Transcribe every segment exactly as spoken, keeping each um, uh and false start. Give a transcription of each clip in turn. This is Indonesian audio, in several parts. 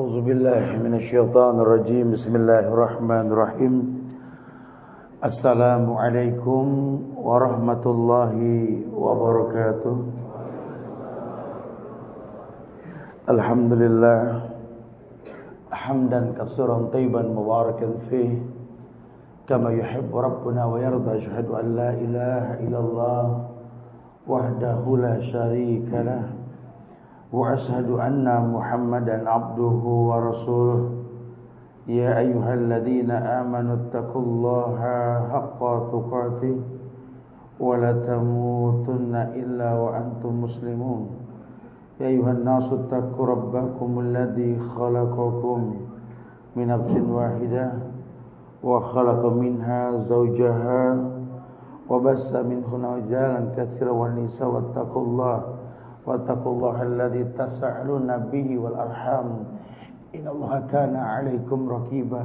أعوذ بالله من الشيطان الرجيم بسم الله الرحمن الرحيم السلام عليكم ورحمة الله وبركاته الحمد لله حمدا كثيرا طيبا مباركا فيه كما يحب ربنا ويرضى أشهد أن لا إله إلا الله وحده لا شريك له وأشهد أن محمدا عبده ورسوله يا أيها الذين آمنوا اتقوا الله حق تقاته ولا تموتن إلا وأنتم مسلمون يا أيها الناس اتقوا ربكم الذي خلقكم من نفس واحدة وخلق منها زوجها وبث منهما رجالا كثيرا ونساء واتقوا الله واتقوا الله الذي تساءلون به والأرحام إن الله كان عليكم رقيبا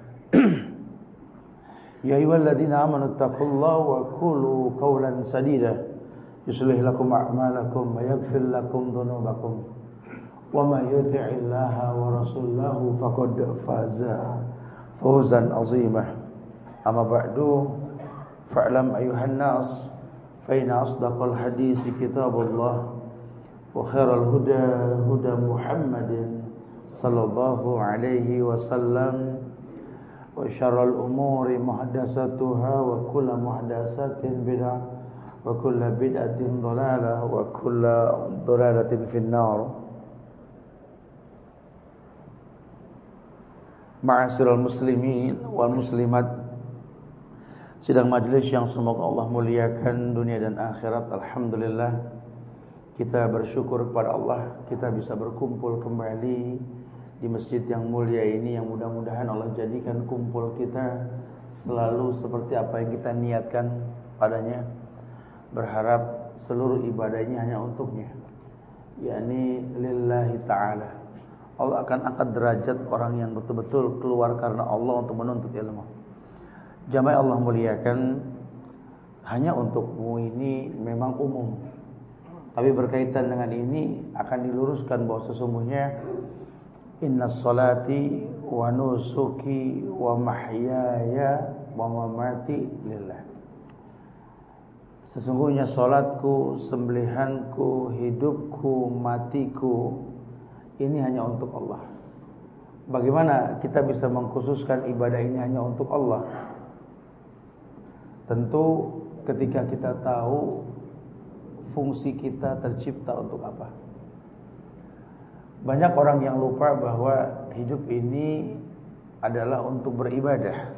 يا أيها الذين آمنوا اتقوا الله وقولوا قولا سديدا يصلح لكم أعمالكم ويغفر لكم ذنوبكم ومن يطع الله ورسوله فقد فاز فوزا عظيما أما بعد فاعلم أيها الناس فإن أصدق الحديث كتاب الله وخير الهدى هدى محمد صلى الله عليه وسلم وشر الأمور محدثاتها وكل محدثات بدعة وكل بدعة ضلالة وكل ضلالة في النار. Ma'asyiral muslimin wal muslimat, sidang majelis yang semoga Allah muliakan dunia dan akhirat. Alhamdulillah, kita bersyukur kepada Allah kita bisa berkumpul kembali di masjid yang mulia ini, yang mudah-mudahan Allah jadikan kumpul kita selalu seperti apa yang kita niatkan padanya. Berharap seluruh ibadahnya hanya untuknya, yakni lillahi ta'ala. Allah akan angkat derajat orang yang betul-betul keluar karena Allah untuk menuntut ilmu. Jamaah Allah muliakan, hanya untukmu ini memang umum, tapi berkaitan dengan ini akan diluruskan bahwa sesungguhnya inna salati wa nusuki wa mahyaya wa mamati lillah. Sesungguhnya salatku, sembelihanku, hidupku, matiku ini hanya untuk Allah. Bagaimana kita bisa mengkhususkan ibadah ini hanya untuk Allah? Tentu ketika kita tahu fungsi kita tercipta untuk apa. Banyak orang yang lupa bahwa hidup ini adalah untuk beribadah.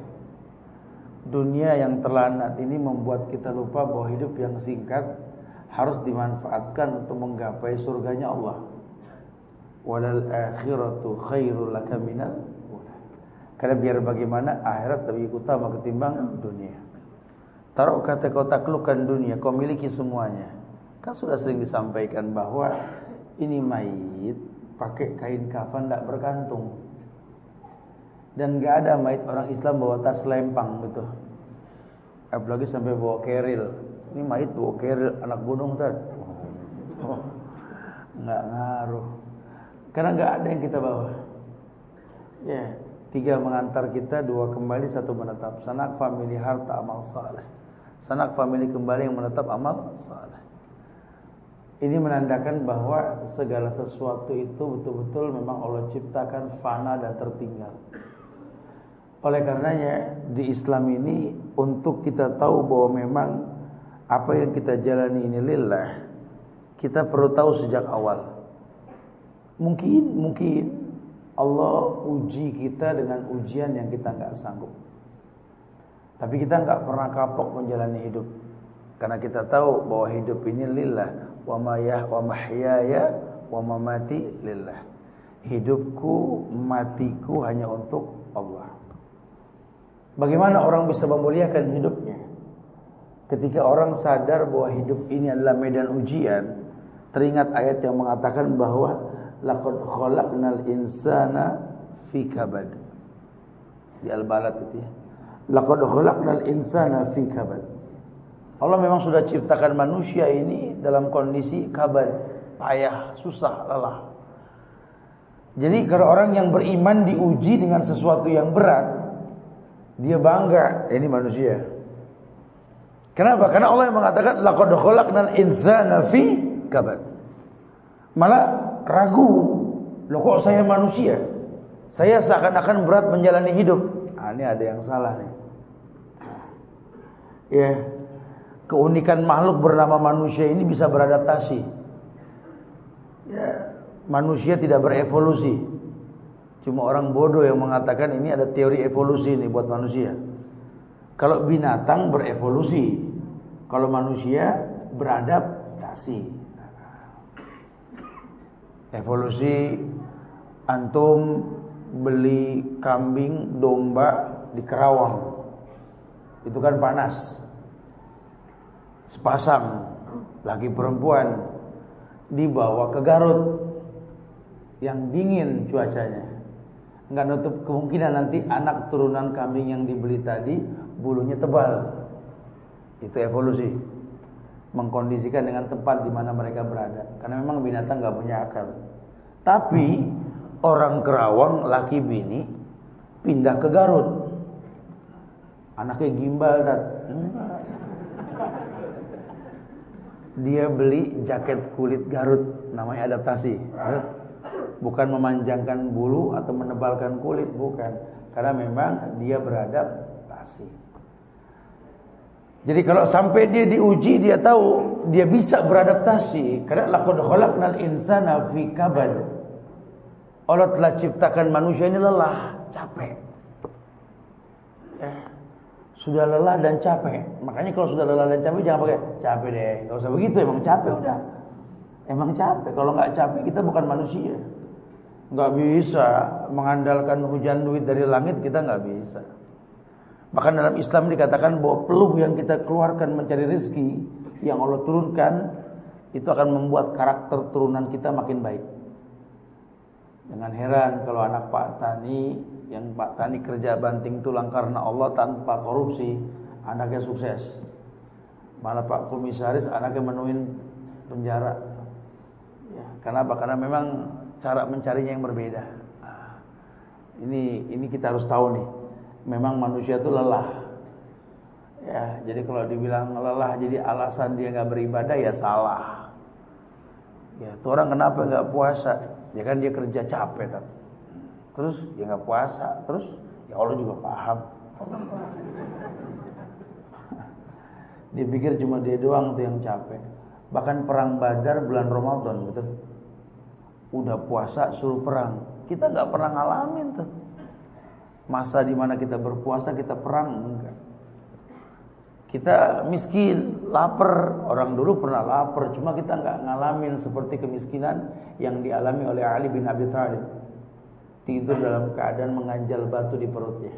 Dunia yang terlanat ini membuat kita lupa bahwa hidup yang singkat harus dimanfaatkan untuk menggapai surganya Allah. Walal akhiratu khairul laka minal ula. Karena biar bagaimana akhirat lebih utama ketimbang dunia. Taruh kata kau taklukkan dunia, kau miliki semuanya. Kan sudah sering disampaikan bahwa ini mayit pakai kain kafan tidak berkantung. Dan gak ada mayit orang Islam bawa tas lempang gitu. Apalagi sampai bawa keril. Ini mayit bawa keril anak gunung kan? Oh, nggak ngaruh. Karena gak ada yang kita bawa. Ya, tiga mengantar kita, dua kembali, satu menetap. Sanak famili harta amal saleh. Sanak famili kembali yang menetap amal saleh. Ini menandakan bahwa segala sesuatu itu betul-betul memang Allah ciptakan fana dan tertinggal. Oleh karenanya di Islam ini untuk kita tahu bahwa memang apa yang kita jalani ini lillah, kita perlu tahu sejak awal. Mungkin mungkin Allah uji kita dengan ujian yang kita enggak sanggup. Tapi kita enggak pernah kapok menjalani hidup. Karena kita tahu bahwa hidup ini lillah. Wa mayah wa mahyaya wa mamati lillah. Hidupku, matiku hanya untuk Allah. Bagaimana orang bisa memuliakan hidupnya? Ketika orang sadar bahwa hidup ini adalah medan ujian, teringat ayat yang mengatakan bahwa laqad khalaqnal insana fi kabad. Di Al-Balad itu ya. Laqad khalaqnal insana fi kabad. Allah memang sudah ciptakan manusia ini dalam kondisi kabad, payah, susah, lelah. Jadi kalau orang yang beriman diuji dengan sesuatu yang berat, dia bangga, ini manusia. Kenapa? Karena Allah yang mengatakan laqad khalaqnal insana fi kabad. Malah ragu, loh kok saya manusia? Saya seakan-akan berat menjalani hidup. Ah, ini ada yang salah nih. Ya, keunikan makhluk bernama manusia ini bisa beradaptasi. Ya, manusia tidak berevolusi. Cuma orang bodoh yang mengatakan ini ada teori evolusi nih buat manusia. Kalau binatang berevolusi, kalau manusia beradaptasi. Evolusi, antum beli kambing, domba di Kerawang, itu kan panas, sepasang laki perempuan dibawa ke Garut yang dingin cuacanya. Enggak nutup kemungkinan nanti anak turunan kambing yang dibeli tadi bulunya tebal. Itu evolusi, mengkondisikan dengan tempat di mana mereka berada. Karena memang binatang enggak punya akal. Tapi orang Kerawang laki bini pindah ke Garut, anaknya gimbal dat. Dia beli jaket kulit Garut, namanya adaptasi. Bukan memanjangkan bulu atau menebalkan kulit, bukan. Karena memang dia beradaptasi. Jadi kalau sampai dia diuji, dia tahu dia bisa beradaptasi. Karena laqad khalaqnal insana fi kabad. Allah telah ciptakan manusia ini lelah, capek. Eh, sudah lelah dan capek. Makanya kalau sudah lelah dan capek jangan pakai capek deh. Enggak usah begitu, emang capek udah. Emang capek. Kalau enggak capek kita bukan manusia. Enggak bisa mengandalkan hujan duit dari langit, kita enggak bisa. Bahkan dalam Islam dikatakan bahwa peluh yang kita keluarkan mencari rezeki yang Allah turunkan itu akan membuat karakter turunan kita makin baik. Jangan heran kalau anak Pak Tani, yang Pak Tani kerja banting tulang karena Allah tanpa korupsi, anaknya sukses. Malah Pak Komisaris anaknya menuin penjara. Ya, kenapa? Karena memang cara mencarinya yang berbeda. Nah, ini ini kita harus tahu nih. Memang manusia itu lelah. Ya, jadi kalau dibilang lelah jadi alasan dia nggak beribadah, ya salah. Ya, tuh orang kenapa nggak puasa? Ya kan dia kerja capek kan. Terus dia nggak puasa, terus ya Allah juga paham. Dia pikir cuma dia doang tuh yang capek. Bahkan perang Badar bulan Ramadan, betul? Udah puasa suruh perang, kita nggak pernah ngalamin tuh. Masa dimana kita berpuasa kita perang, enggak. Kita miskin, lapar. Orang dulu pernah lapar, cuma kita enggak ngalamin seperti kemiskinan yang dialami oleh Ali bin Abi Thalib. Tidur dalam keadaan menganjal batu di perutnya.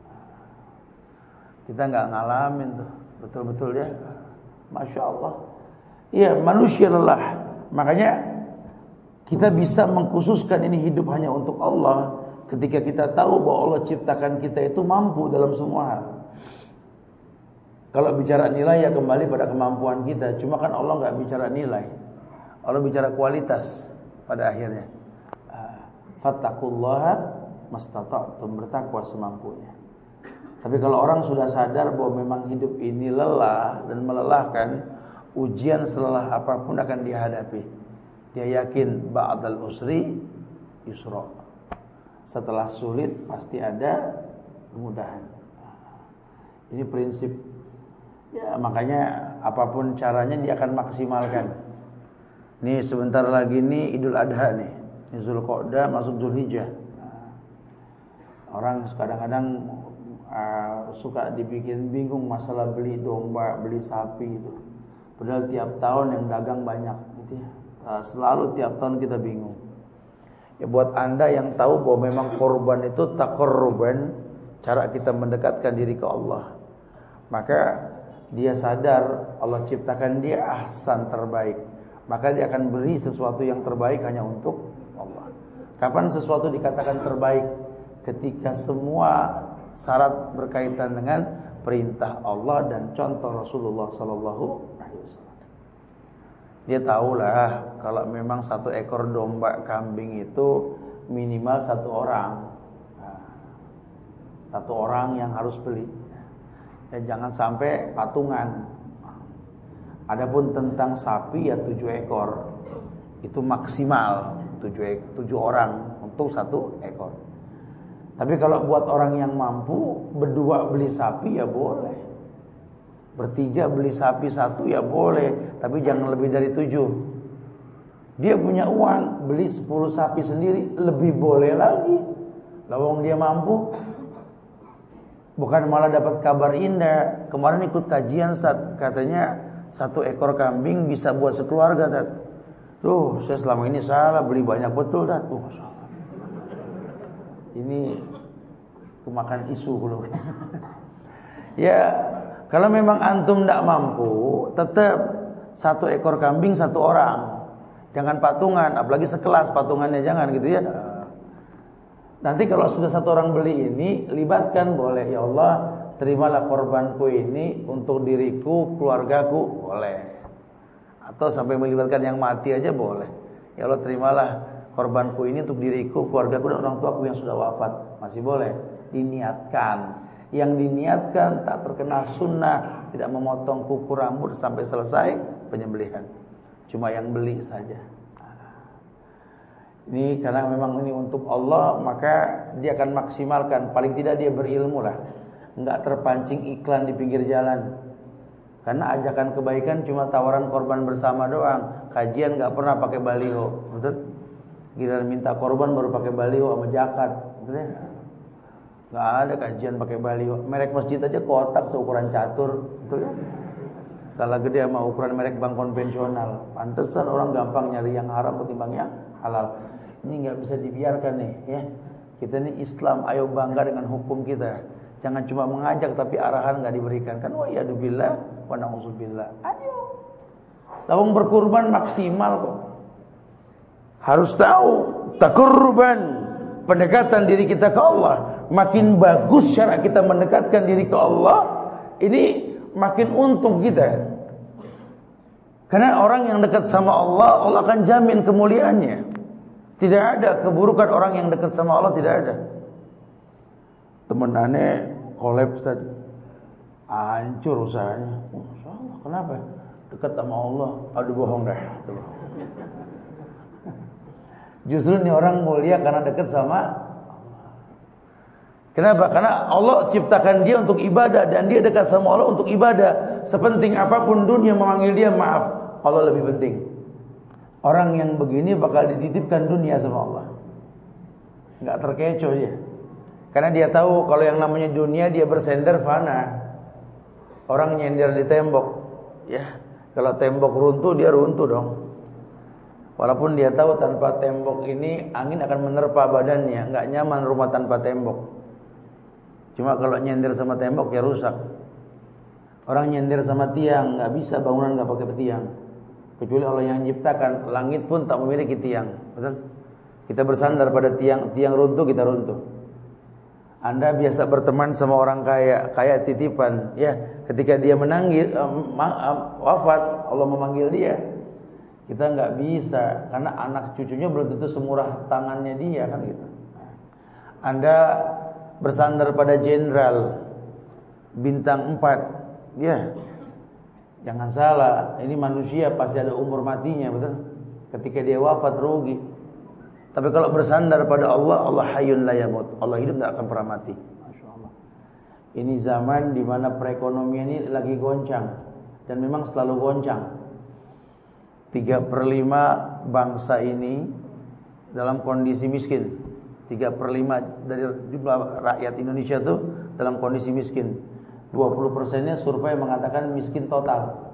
Kita enggak ngalamin tuh, betul-betul ya. Masya Allah. Iya, manusia lelah. Makanya kita bisa mengkhususkan ini hidup hanya untuk Allah ketika kita tahu bahwa Allah ciptakan kita itu mampu dalam semua hal. Kalau bicara nilai ya kembali pada kemampuan kita. Cuma kan Allah nggak bicara nilai, Allah bicara kualitas pada akhirnya. Fattaqullaha mastata'tum, bertakwa semampunya. Tapi kalau orang sudah sadar bahwa memang hidup ini lelah dan melelahkan, ujian selelah apapun akan dihadapi. Dia yakin ba'dal usri yusra. Setelah sulit pasti ada kemudahan. Ini prinsip. Ya, makanya apapun caranya dia akan maksimalkan. Nih sebentar lagi nih Idul Adha nih. Ini Zulqa'dah masuk Zulhijjah. Orang kadang-kadang uh, suka dibikin bingung masalah beli domba, beli sapi itu. Padahal tiap tahun yang dagang banyak gitu ya. Uh, selalu tiap tahun kita bingung. Ya buat Anda yang tahu bahwa memang korban itu taqarruban, cara kita mendekatkan diri ke Allah. Maka dia sadar Allah ciptakan dia ahsan, terbaik. Maka dia akan beri sesuatu yang terbaik hanya untuk Allah. Kapan sesuatu dikatakan terbaik? Ketika semua syarat berkaitan dengan perintah Allah dan contoh Rasulullah sallallahu alaihi wasallam. Dia tahulah kalau memang satu ekor domba kambing itu minimal satu orang. Nah, satu orang yang harus beli. Ya, jangan sampai patungan. Adapun tentang sapi ya tujuh ekor. Itu maksimal tujuh, tujuh orang untuk satu ekor. Tapi kalau buat orang yang mampu, berdua beli sapi ya boleh, bertiga beli sapi satu ya boleh, tapi jangan lebih dari tujuh. Dia punya uang, beli sepuluh sapi sendiri, lebih boleh lagi. Lawang dia mampu. Bukan malah dapat kabar indah. Kemarin ikut kajian Ustaz, katanya satu ekor kambing bisa buat sekeluarga Ustaz. Tuh, saya selama ini salah, beli banyak betul Ustaz. Tuh, ini kemakan isu dulu. Ya, kalau memang antum tidak mampu, tetap satu ekor kambing satu orang. Jangan patungan, apalagi sekelas patungannya jangan gitu ya. Nanti kalau sudah satu orang beli ini, libatkan boleh. Ya Allah, terimalah korbanku ini untuk diriku, keluargaku, boleh. Atau sampai melibatkan yang mati aja boleh. Ya Allah, terimalah korbanku ini untuk diriku, keluargaku dan orang tuaku yang sudah wafat, masih boleh. Diniatkan. Yang diniatkan tak terkena sunnah, tidak memotong kuku rambut sampai selesai penyembelihan. Cuma yang beli saja. Ini karena memang ini untuk Allah, maka dia akan maksimalkan. Paling tidak dia berilmu lah, enggak terpancing iklan di pinggir jalan. Karena ajakan kebaikan cuma tawaran korban bersama doang. Kajian enggak pernah pakai baliho, betul? Giliran minta korban baru pakai baliho sama jakat, betul ya? Enggak ada kajian pakai baliho. Merek masjid aja kotak seukuran catur, betul ya? Kalau gede sama ukuran merek bank konvensional. Pantesan orang gampang nyari yang haram ketimbang yang halal. Ini nggak bisa dibiarkan nih, ya. Kita ini Islam, ayo bangga dengan hukum kita. Jangan cuma mengajak tapi arahan nggak diberikan. Kan wa yadubillah wa na'udzubillah. Ayo. Lawang berkurban maksimal kok. Harus tahu takurruban, pendekatan diri kita ke Allah. Makin bagus cara kita mendekatkan diri ke Allah, ini makin untung kita. Karena orang yang dekat sama Allah, Allah akan jamin kemuliaannya. Tidak ada keburukan orang yang dekat sama Allah, tidak ada. Temen aneh kolaps tadi, hancur usahanya. Oh, Allah, kenapa? Dekat sama Allah, aduh bohong dah. Justru ini orang mulia karena dekat sama Allah. Kenapa? Karena Allah ciptakan dia untuk ibadah dan dia dekat sama Allah untuk ibadah. Sepenting apapun dunia memanggil dia, maaf, Allah lebih penting. Orang yang begini bakal dititipkan dunia sama Allah. Enggak terkecoh dia. Karena dia tahu kalau yang namanya dunia dia bersender fana. Orang nyender di tembok, ya. Kalau tembok runtuh dia runtuh dong. Walaupun dia tahu tanpa tembok ini angin akan menerpa badannya, enggak nyaman rumah tanpa tembok. Cuma kalau nyender sama tembok ya rusak. Orang nyender sama tiang, enggak bisa bangunan enggak pakai tiang. Kecuali Allah yang menciptakan, langit pun tak memiliki tiang, betul? Kita bersandar pada tiang, tiang runtuh kita runtuh. Anda biasa berteman sama orang kaya, kaya titipan, ya. Ketika dia menangis, um, um, wafat, Allah memanggil dia. Kita nggak bisa, karena anak cucunya belum tentu semurah tangannya dia, kan gitu. Anda bersandar pada jenderal bintang empat, ya. Jangan salah, ini manusia pasti ada umur matinya, betul? Ketika dia wafat rugi. Tapi kalau bersandar pada Allah, Allah hayyun la yamut. Allah hidup tidak akan pernah mati. Masya Allah. Ini zaman di mana perekonomian ini lagi goncang dan memang selalu goncang. Tiga per lima bangsa ini dalam kondisi miskin. Tiga per lima dari jumlah rakyat Indonesia itu dalam kondisi miskin. dua puluh persennya survei mengatakan miskin total.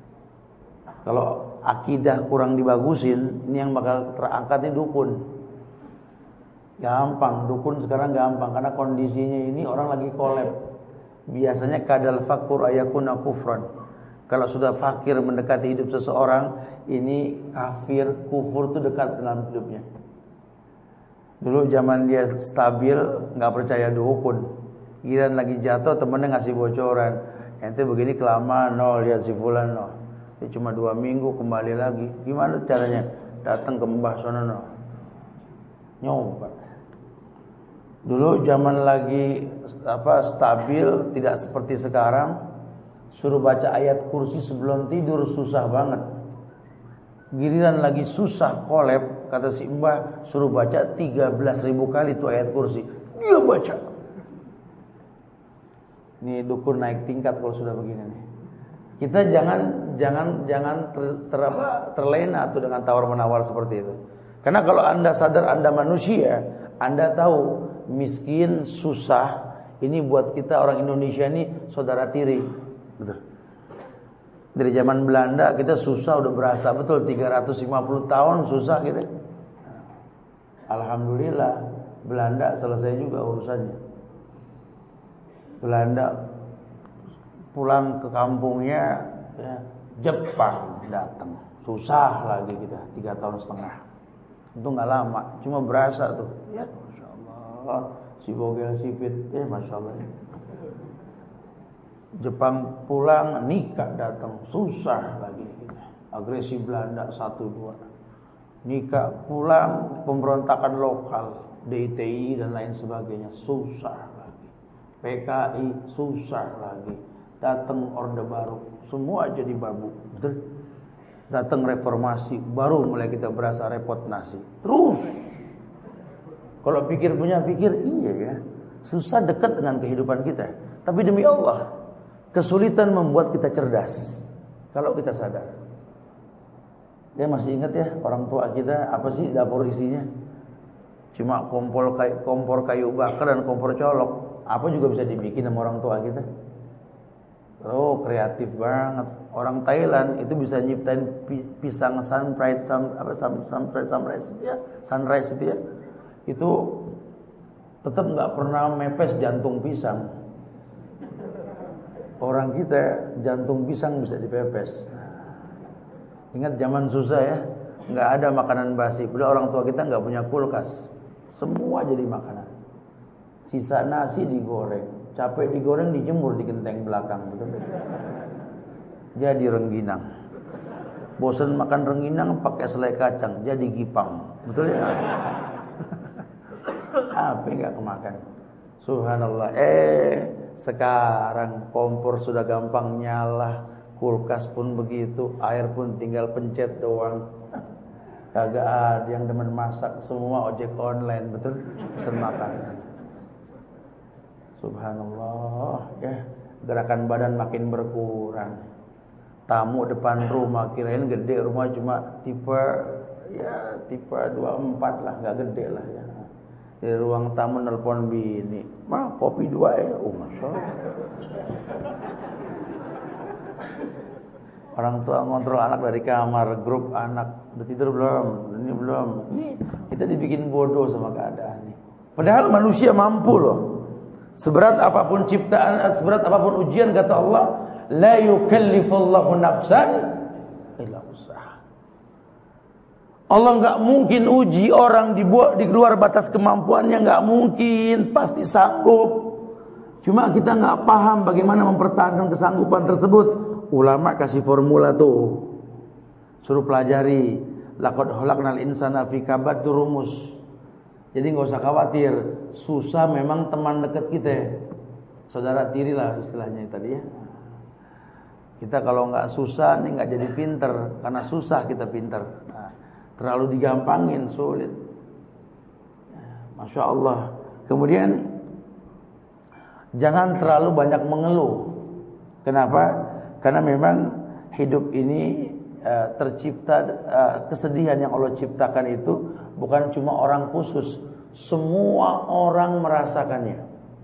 Kalau akidah kurang dibagusin, ini yang bakal terangkat ini dukun. Gampang, dukun sekarang gampang karena kondisinya ini orang lagi kolab. Biasanya kadal fakur ayakuna kufran. Kalau sudah fakir mendekati hidup seseorang, ini kafir, kufur itu dekat dalam hidupnya. Dulu zaman dia stabil, nggak percaya dukun. Giliran lagi jatuh temennya ngasih bocoran, ente begini kelamaan, nol lihat si fulan nol. Dia cuma dua minggu kembali lagi. Gimana caranya? Datang ke mbah sono nol. Nyoba. Dulu zaman lagi apa stabil, tidak seperti sekarang. Suruh baca ayat kursi sebelum tidur susah banget. Giliran lagi susah kolab, kata si Mbah, suruh baca tiga belas ribu kali tuh ayat kursi. Dia baca. Ini dukun naik tingkat kalau sudah begini nih. Kita jangan jangan jangan ter, ter, apa, terlena tuh dengan tawar-menawar seperti itu. Karena kalau Anda sadar Anda manusia, Anda tahu miskin, susah, ini buat kita orang Indonesia ini saudara tiri. Betul. Dari zaman Belanda kita susah udah berasa betul tiga ratus lima puluh tahun susah gitu. Alhamdulillah Belanda selesai juga urusannya. Belanda pulang ke kampungnya ya, Jepang datang. Susah lagi kita tiga tahun setengah. Itu nggak lama, cuma berasa tuh. Ya, masya Allah, si bogel sipit, eh masya Allah. Jepang pulang, nikah datang, susah lagi kita. Agresi Belanda satu dua. Nikah pulang, pemberontakan lokal, D I T I dan lain sebagainya, susah lagi. P K I susah lagi. Datang Orde Baru, semua jadi babu, betul? Datang reformasi, baru mulai kita berasa repot nasi. Terus, kalau pikir punya pikir, iya ya, susah dekat dengan kehidupan kita. Tapi demi Allah, kesulitan membuat kita cerdas. Kalau kita sadar. Dia masih ingat ya, orang tua kita apa sih dapur isinya? Cuma kompor kayu, kompor kayu bakar dan kompor colok. Apa juga bisa dibikin sama orang tua kita? Oh, kreatif banget. Orang Thailand itu bisa nyiptain pisang sunrise, sun, apa sunrise, sunrise ya, sunrise itu ya. Itu tetap nggak pernah mepes jantung pisang. Orang kita jantung pisang bisa dipepes. Ingat zaman susah ya, nggak ada makanan basi. Padahal orang tua kita nggak punya kulkas, semua jadi makanan. Sisa nasi digoreng, capek digoreng dijemur di genteng belakang, betul? Jadi rengginang. Bosan makan rengginang pakai selai kacang, jadi gipang, betul ya? Apa nggak kemakan? Subhanallah. Eh, sekarang kompor sudah gampang nyala, kulkas pun begitu, air pun tinggal pencet doang. Kagak ada yang demen masak, semua ojek online, betul? Pesan makanan. Subhanallah, ya, gerakan badan makin berkurang. Tamu depan rumah, kirain gede, rumah cuma tipe ya tipe dua puluh empat lah, nggak gede lah ya. Di ruang tamu nelpon bini, "Ma, kopi dua ya." Oh, masya Allah. Orang tua ngontrol anak dari kamar, grup anak, udah tidur belum? Ini belum. Ini kita dibikin bodoh sama keadaan ini. Padahal manusia mampu loh. Seberat apapun ciptaan, seberat apapun ujian, kata Allah, la yukallifullahu nafsan illa wus'aha. Allah enggak mungkin uji orang dibuat di luar batas kemampuannya, enggak mungkin, pasti sanggup. Cuma kita enggak paham bagaimana mempertahankan kesanggupan tersebut. Ulama kasih formula tuh. Suruh pelajari, laqad khalaqnal insana fi kabad, tuh rumus. Jadi nggak usah khawatir, susah memang teman dekat kita, saudara tiri lah istilahnya tadi ya. Kita kalau nggak susah nih nggak jadi pinter, karena susah kita pinter. Nah, terlalu digampangin sulit. Masya Allah. Kemudian jangan terlalu banyak mengeluh. Kenapa? Karena memang hidup ini uh, tercipta uh, kesedihan yang Allah ciptakan itu bukan cuma orang khusus, semua orang merasakannya.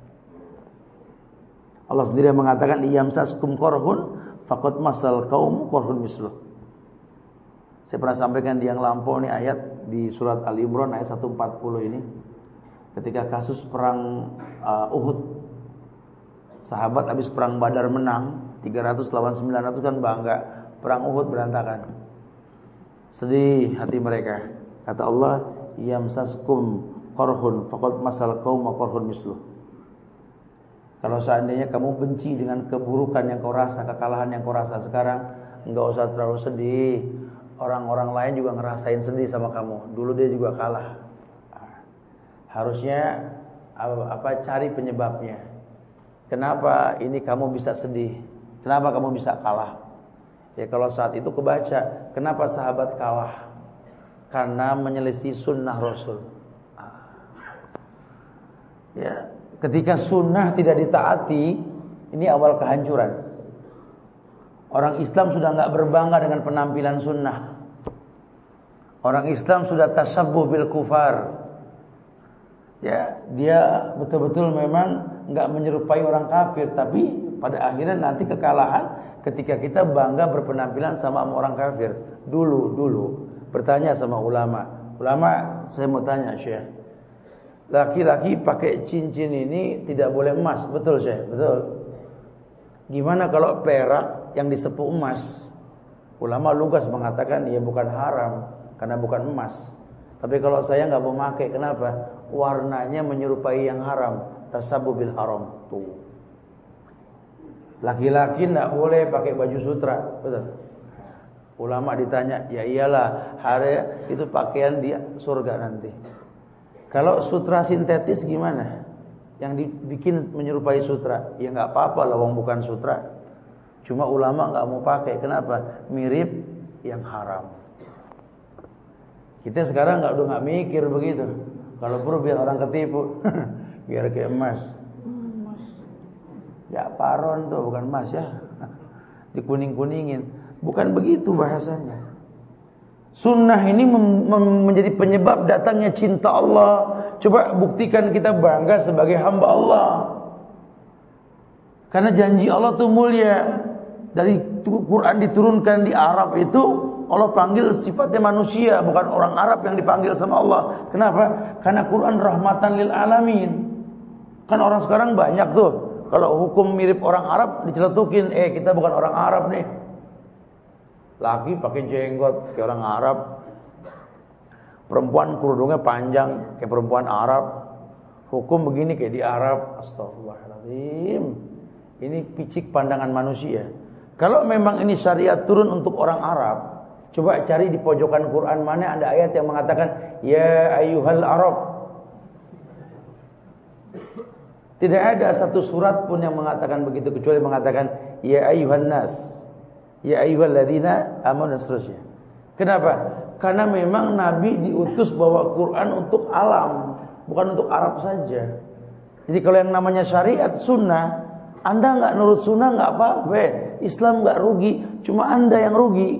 Allah sendiri mengatakan iyamsaskum korhun faqad masal qaum korhun misluh. Saya pernah sampaikan di yang lampau nih ayat di surat Ali Imran ayat seratus empat puluh ini. Ketika kasus perang uh, Uhud, sahabat habis perang Badar menang, tiga ratus lawan sembilan ratus kan bangga. Perang Uhud berantakan. Sedih hati mereka. Kata Allah, yamsaskum qarhun faqad masal qaum qarhun misluh. Kalau seandainya kamu benci dengan keburukan yang kau rasa, kekalahan yang kau rasa sekarang, enggak usah terlalu sedih. Orang-orang lain juga ngerasain sedih sama kamu. Dulu dia juga kalah. harusnya apa cari penyebabnya. Kenapa ini kamu bisa sedih? Kenapa kamu bisa kalah? Ya kalau saat itu kebaca, kenapa sahabat kalah? Karena menyelisih sunnah Rasul. Ya, ketika sunnah tidak ditaati, ini awal kehancuran. Orang Islam sudah nggak berbangga dengan penampilan sunnah. Orang Islam sudah tasabbuh bil kufar. Ya, dia betul-betul memang nggak menyerupai orang kafir, tapi pada akhirnya nanti kekalahan ketika kita bangga berpenampilan sama orang kafir. Dulu, dulu bertanya sama ulama. Ulama, saya mau tanya Syekh, laki-laki pakai cincin ini tidak boleh emas, betul Syekh? Betul. Gimana kalau perak yang disepuh emas? Ulama lugas mengatakan ya bukan haram karena bukan emas. Tapi kalau saya nggak mau pakai, kenapa? Warnanya menyerupai yang haram, tasabbuh bil haram. Tuh. Laki-laki nggak boleh pakai baju sutra, betul? Ulama ditanya, ya iyalah, hari itu pakaian di surga nanti. Kalau sutra sintetis gimana? Yang dibikin menyerupai sutra, ya nggak apa-apa lah, wong bukan sutra. Cuma ulama nggak mau pakai, kenapa? Mirip yang haram. Kita sekarang nggak udah nggak mikir begitu. Kalau perlu biar orang ketipu, biar kayak emas. Emas. Ya paron tuh bukan emas ya. Dikuning-kuningin. Bukan begitu bahasanya. Sunnah ini mem- mem- menjadi penyebab datangnya cinta Allah. Coba buktikan kita bangga sebagai hamba Allah. Karena janji Allah itu mulia. Dari Quran diturunkan di Arab itu, Allah panggil sifatnya manusia, bukan orang Arab yang dipanggil sama Allah. Kenapa? Karena Quran rahmatan lil alamin. Kan orang sekarang banyak tuh, kalau hukum mirip orang Arab diceletukin, eh kita bukan orang Arab nih. Laki pakai jenggot kayak orang Arab, perempuan kerudungnya panjang kayak perempuan Arab. Hukum begini kayak di Arab. Astagfirullahaladzim. Ini picik pandangan manusia. Kalau memang ini syariat turun untuk orang Arab, coba cari di pojokan Quran mana ada ayat yang mengatakan ya ayyuhal Arab. Tidak ada satu surat pun yang mengatakan begitu, kecuali mengatakan ya ayyuhan nas, ya ayyuhalladzina amanu dan seterusnya. Kenapa? Karena memang Nabi diutus bawa Quran untuk alam, bukan untuk Arab saja. Jadi kalau yang namanya syariat sunnah, Anda nggak nurut sunnah nggak apa-apa, Islam nggak rugi, cuma Anda yang rugi.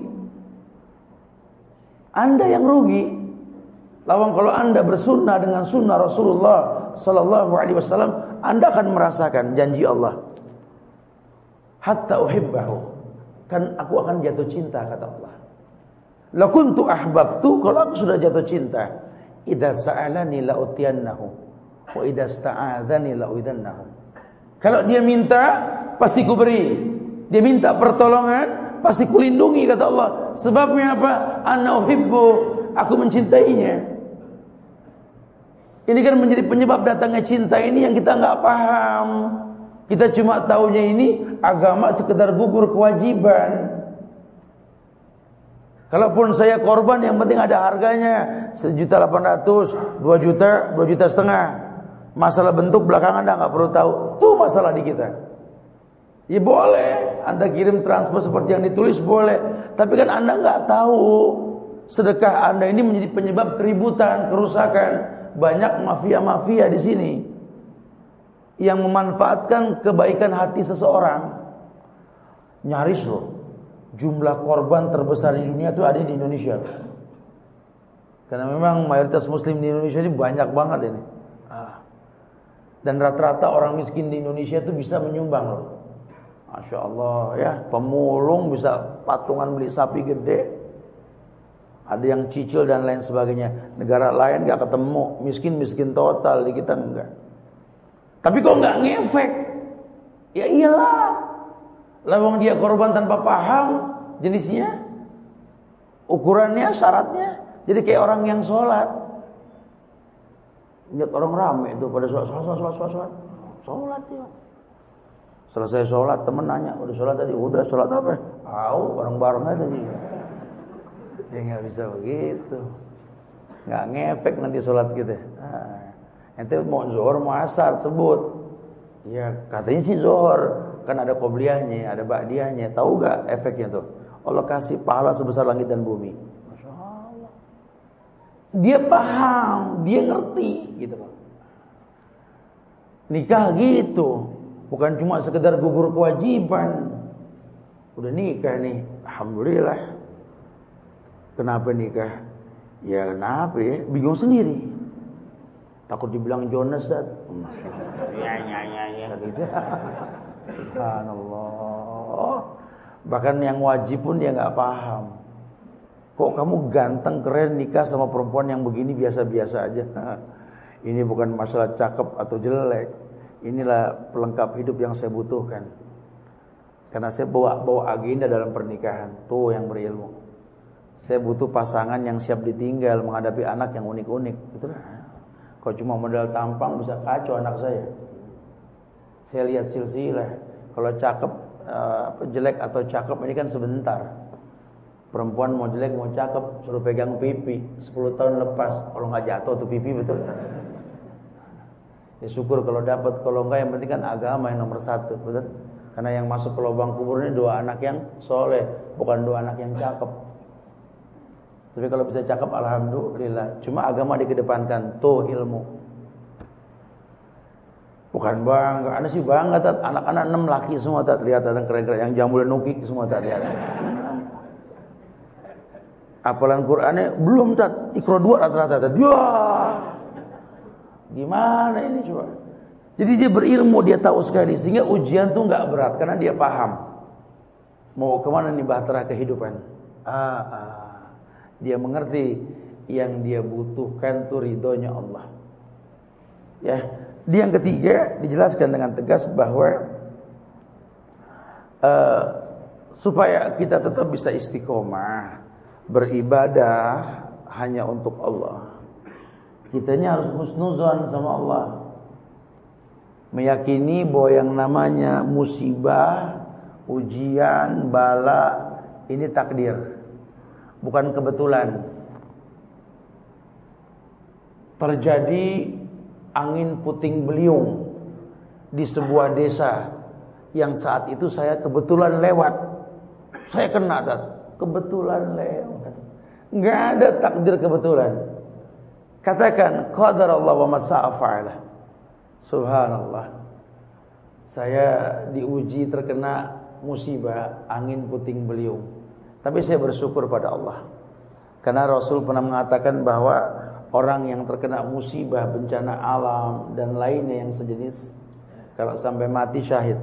Anda yang rugi. Lawang kalau Anda bersunnah dengan sunnah Rasulullah Sallallahu Alaihi Wasallam, Anda akan merasakan janji Allah. Hatta uhibbahu, kan aku akan jatuh cinta kata Allah. La kuntu ahbabtu, kalau aku sudah jatuh cinta, idza sa'alani la utiyannahu wa idza sta'adzani la uidannahu. Kalau dia minta, pasti ku beri. Dia minta pertolongan, pasti ku lindungi kata Allah. Sebabnya apa? Ana uhibbu, aku mencintainya. Ini kan menjadi penyebab datangnya cinta ini yang kita enggak paham. Kita cuma taunya ini agama sekedar gugur kewajiban. Kalaupun saya korban, yang penting ada harganya. Sejuta delapan ratus, dua juta, dua juta setengah. Masalah bentuk belakangan Anda nggak perlu tahu. Itu masalah di kita. Ya boleh, Anda kirim transfer seperti yang ditulis boleh. Tapi kan Anda nggak tahu sedekah Anda ini menjadi penyebab keributan, kerusakan. Banyak mafia-mafia di sini yang memanfaatkan kebaikan hati seseorang. Nyaris loh, jumlah korban terbesar di dunia itu ada di Indonesia. Karena memang mayoritas Muslim di Indonesia ini banyak banget ini. Dan rata-rata orang miskin di Indonesia itu bisa menyumbang loh. Masya Allah ya, pemulung bisa patungan beli sapi gede. Ada yang cicil dan lain sebagainya. Negara lain gak ketemu, miskin-miskin total, di kita enggak. Tapi kok gak ngefek? Ya iyalah, lawang dia korban tanpa paham jenisnya, ukurannya, syaratnya. Jadi kayak orang yang sholat. Lihat orang ramai itu pada sholat, sholat, sholat, sholat, sholat, sholat ya. Selesai sholat, temen nanya, udah sholat tadi? Udah, sholat apa? Tahu, bareng-bareng aja tadi. Ya nggak bisa begitu, nggak ngefek nanti sholat kita. Nah, Ente mau zuhur mau asar sebut. Ya katanya sih zuhur, kan ada qobliyahnya, ada ba'diyahnya. Tahu gak efeknya tuh? Allah kasih pahala sebesar langit dan bumi. Masya Allah. Dia paham, dia ngerti gitu loh. Nikah gitu, bukan cuma sekedar gugur kewajiban. Udah nikah nih, alhamdulillah. Kenapa nikah? Ya kenapa ya? Bingung sendiri. Takut dibilang Jonas dat. Ya ya ya ya gitu. Subhanallah. Bahkan yang wajib pun dia nggak paham. Kok kamu ganteng keren nikah sama perempuan yang begini biasa-biasa aja? Ini bukan masalah cakep atau jelek. Inilah pelengkap hidup yang saya butuhkan. Karena saya bawa bawa agenda dalam pernikahan. Tuh yang berilmu. Saya butuh pasangan yang siap ditinggal menghadapi anak yang unik-unik. Itulah. Kalau cuma modal tampang bisa kacau anak saya. Saya lihat silsilah. Kalau cakep, uh, jelek atau cakep ini kan sebentar. Perempuan mau jelek mau cakep suruh pegang pipi sepuluh tahun lepas. Kalau nggak jatuh tuh pipi betul. Ya syukur kalau dapat, kalau enggak yang penting kan agama yang nomor satu, betul? Karena yang masuk ke lubang kubur ini dua anak yang soleh, bukan dua anak yang cakep. Tapi kalau bisa cakep, alhamdulillah. Cuma agama dikedepankan, tuh ilmu. Bukan bangga, anda sih bangga, tat. Anak-anak enam laki semua, tat. Lihat, tat, keren-keren, yang jambul nukik semua, tat. Lihat. Hafalan Qur'annya belum, tat. Iqra dua rata-rata, tat. Yah. Gimana ini coba? Jadi dia berilmu, dia tahu sekali, sehingga ujian tuh nggak berat karena dia paham mau kemana nih bahtera kehidupan. Ah, ah. Dia mengerti yang dia butuhkan tuh ridhonya Allah. Ya, dia yang ketiga dijelaskan dengan tegas bahwa uh, supaya kita tetap bisa istiqomah beribadah hanya untuk Allah. Kitanya harus husnuzon sama Allah. Meyakini bahwa yang namanya musibah, ujian, bala ini takdir, bukan kebetulan. Terjadi angin puting beliung di sebuah desa yang saat itu saya kebetulan lewat. Saya kena, dat. Kebetulan lewat. Enggak ada takdir kebetulan. Katakan qadar Allah wa ma syaa fa'ala. Subhanallah. Saya diuji terkena musibah angin puting beliung. Tapi saya bersyukur pada Allah. Karena Rasul pernah mengatakan bahwa orang yang terkena musibah, bencana alam dan lainnya yang sejenis, kalau sampai mati syahid,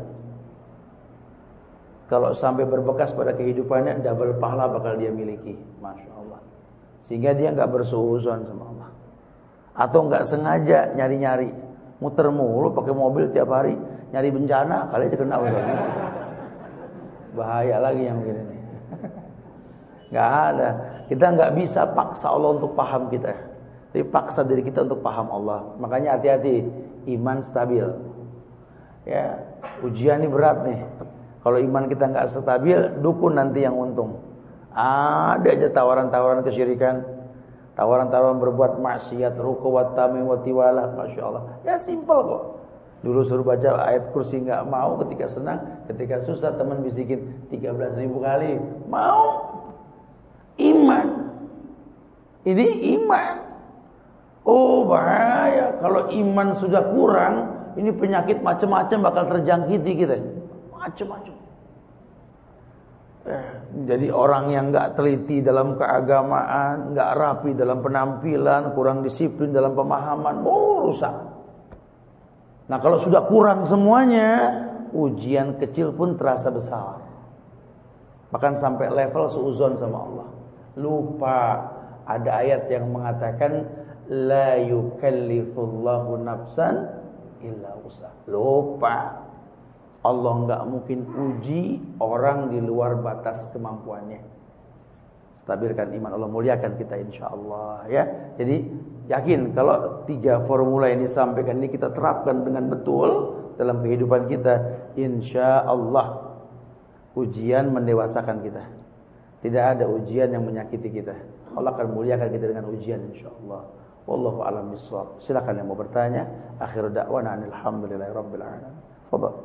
kalau sampai berbekas pada kehidupannya, double pahala bakal dia miliki. Masya Allah. Sehingga dia gak bersuuzon sama Allah. Atau nggak sengaja nyari-nyari, muter mulu pakai mobil tiap hari nyari bencana, kali aja kena udah. Bahaya lagi yang begini nih. Nggak ada. Kita nggak bisa paksa Allah untuk paham kita, tapi paksa diri kita untuk paham Allah. Makanya hati-hati, iman stabil. Ya, ujian ini berat nih. Kalau iman kita nggak stabil, dukun nanti yang untung. Ada aja tawaran-tawaran kesyirikan. Tawaran-tawaran berbuat maksiat, ruku wa tamim wa tiwala, Masya Allah. Ya simpel kok. Dulu suruh baca ayat kursi nggak mau, ketika senang, ketika susah teman bisikin tiga belas ribu kali. Mau. Iman. Ini iman. Oh bahaya. Kalau iman sudah kurang, ini penyakit macam-macam bakal terjangkiti kita. Macam-macam. Eh, jadi orang yang nggak teliti dalam keagamaan, nggak rapi dalam penampilan, kurang disiplin dalam pemahaman, oh rusak. Nah kalau sudah kurang semuanya, ujian kecil pun terasa besar. Bahkan sampai level suuzon sama Allah. Lupa ada ayat yang mengatakan la yukallifullahu nafsan illa wus'aha. Lupa. Allah enggak mungkin uji orang di luar batas kemampuannya. Stabilkan iman, Allah muliakan kita insyaallah ya. Jadi yakin kalau tiga formula yang disampaikan ini kita terapkan dengan betul dalam kehidupan kita, insyaallah ujian mendewasakan kita. Tidak ada ujian yang menyakiti kita. Allah akan muliakan kita dengan ujian insyaallah. Wallahu a'lam bishawab. Silakan yang mau bertanya. Akhir da'wana alhamdulillahirabbil alamin. Fadhal.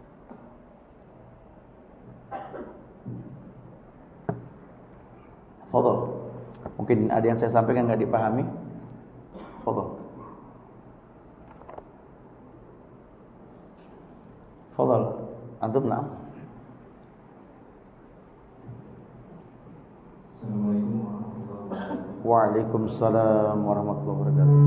Fadhal. Mungkin ada yang saya sampaikan enggak dipahami. Fadhal. Fadhal. Antum na'am. Assalamualaikum warahmatullahi wabarakatuh. Waalaikumsalam warahmatullahi wabarakatuh.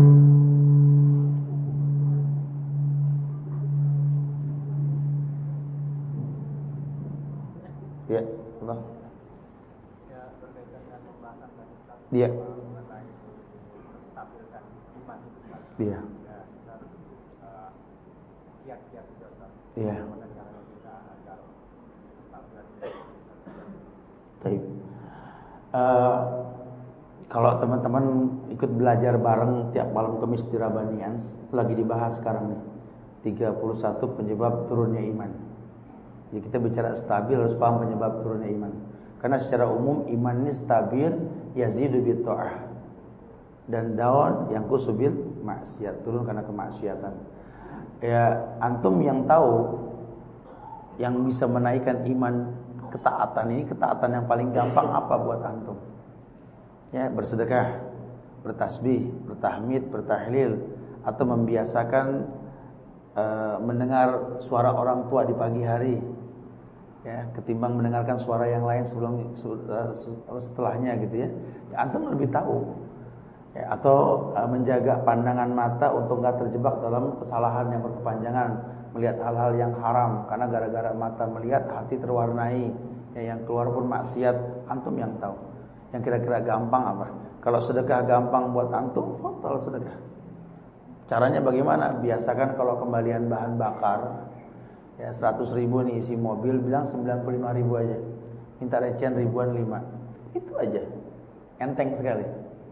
Ya, Allah. Ya, berkaitan dengan pembahasan tadi Ustaz. Iya. Mengenai menstabilkan iman itu Ustaz. Iya. Ya, kita harus uh, kiat-kiat itu Ustaz. Iya. Bagaimana caranya kita agar stabil dan Baik. Uh, kalau teman-teman ikut belajar bareng tiap malam Kamis di Rabanians, itu lagi dibahas sekarang nih tiga puluh satu penyebab turunnya iman. Jadi kita bicara stabil harus paham penyebab turunnya iman. Karena secara umum iman ini stabil yazidu bit ta'ah dan down yang kusubil maksiat, turun karena kemaksiatan. Ya, antum yang tahu yang bisa menaikkan iman ketaatan ini, ketaatan yang paling gampang apa buat antum? Ya, bersedekah, bertasbih, bertahmid, bertahlil, atau membiasakan uh, mendengar suara orang tua di pagi hari. Ya, ketimbang mendengarkan suara yang lain sebelum setelahnya gitu ya. Ya antum lebih tahu. Ya, atau uh, menjaga pandangan mata untuk enggak terjebak dalam kesalahan yang berkepanjangan, melihat hal-hal yang haram karena gara-gara mata melihat hati terwarnai. Ya, yang keluar pun maksiat, antum yang tahu. Yang kira-kira gampang apa? Kalau sedekah gampang buat antum, total sedekah. Caranya bagaimana? Biasakan kalau kembalian bahan bakar, ya seratus ribu nih isi mobil, bilang sembilan puluh lima ribu aja. Minta recehan ribuan lima. Itu aja. Enteng sekali.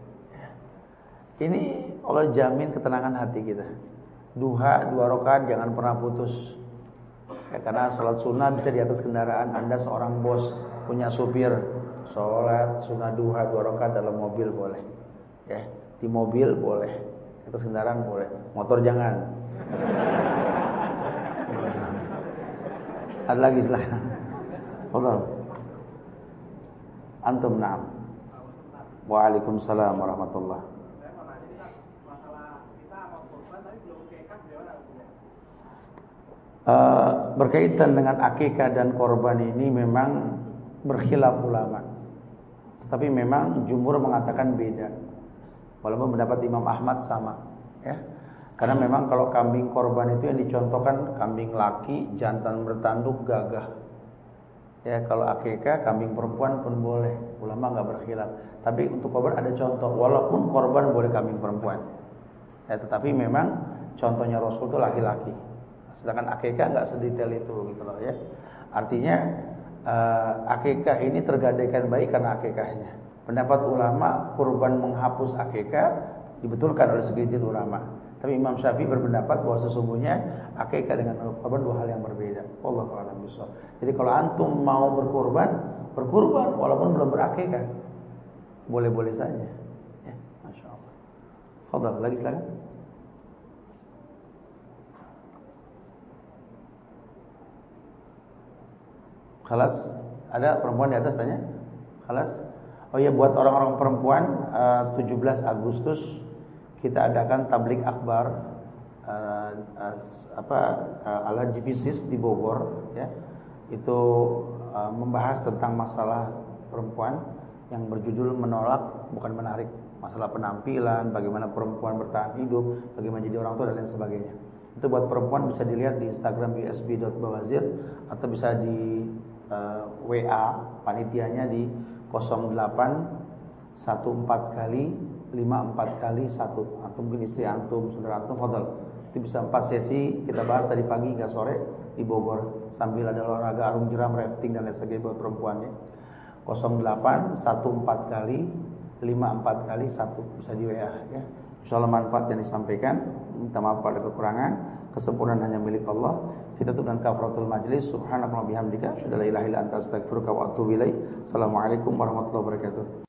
Ini Allah jamin ketenangan hati kita. Duha dua rakaat jangan pernah putus. Ya, karena sholat sunnah bisa di atas kendaraan. Anda seorang bos punya supir, sholat sunnah duha dua rakaat dalam mobil boleh. Ya, di mobil boleh, di atas kendaraan boleh. Motor jangan. Ada lagi silahkan. Fadhal. Antum na'am. Waalaikumsalam warahmatullahi. Uh, berkaitan dengan akikah dan korban ini memang berkhilaf ulama. Tapi memang jumhur mengatakan beda. Walaupun pendapat Imam Ahmad sama, ya. Karena memang kalau kambing korban itu yang dicontohkan kambing laki, jantan bertanduk, gagah. Ya, kalau akikah kambing perempuan pun boleh. Ulama enggak berkhilaf. Tapi untuk korban ada contoh, walaupun korban boleh kambing perempuan. Ya, tetapi memang contohnya Rasul itu laki-laki. Sedangkan akikah enggak sedetail itu gitu loh ya. Artinya uh, akikah ini tergadaikan baik karena akikahnya. Pendapat ulama kurban menghapus akikah dibetulkan oleh segelintir ulama. Tapi Imam Syafi'i berpendapat bahwa sesungguhnya akikah dengan kurban dua hal yang berbeda. Wallahu a'lam bishawab. Jadi kalau antum mau berkurban, berkurban walaupun belum berakikah. Boleh-boleh saja. Ya, masyaallah. Fadhal, lagi silakan. Khalas, ada perempuan di atas tanya? Khalas. Oh iya, buat orang-orang perempuan uh, tujuh belas Agustus kita adakan tablik akbar uh, uh, apa uh, Al-Haji Fisis di Bogor ya. Itu uh, membahas tentang masalah perempuan yang berjudul menolak bukan menarik, masalah penampilan, bagaimana perempuan bertahan hidup, bagaimana jadi orang tua dan lain sebagainya. Itu buat perempuan bisa dilihat di Instagram b s b dot bawazir atau bisa di uh, W A panitianya di nol delapan satu empat kali lima empat kali satu. Antum mungkin istri antum, saudara antum, fadhal. Itu bisa empat sesi kita bahas dari pagi hingga sore di Bogor sambil ada olahraga arung jeram, rafting dan lain sebagainya buat perempuannya. nol delapan satu empat kali lima empat kali satu bisa di W A ya. Insyaallah manfaat yang disampaikan. Minta maaf pada kekurangan, kesempurnaan hanya milik Allah. Kita tutup dengan kafaratul majlis. Subhanallah bihamdika, la ilaha illa anta astaghfiruka wa atubu ilaik. Assalamualaikum warahmatullahi wabarakatuh.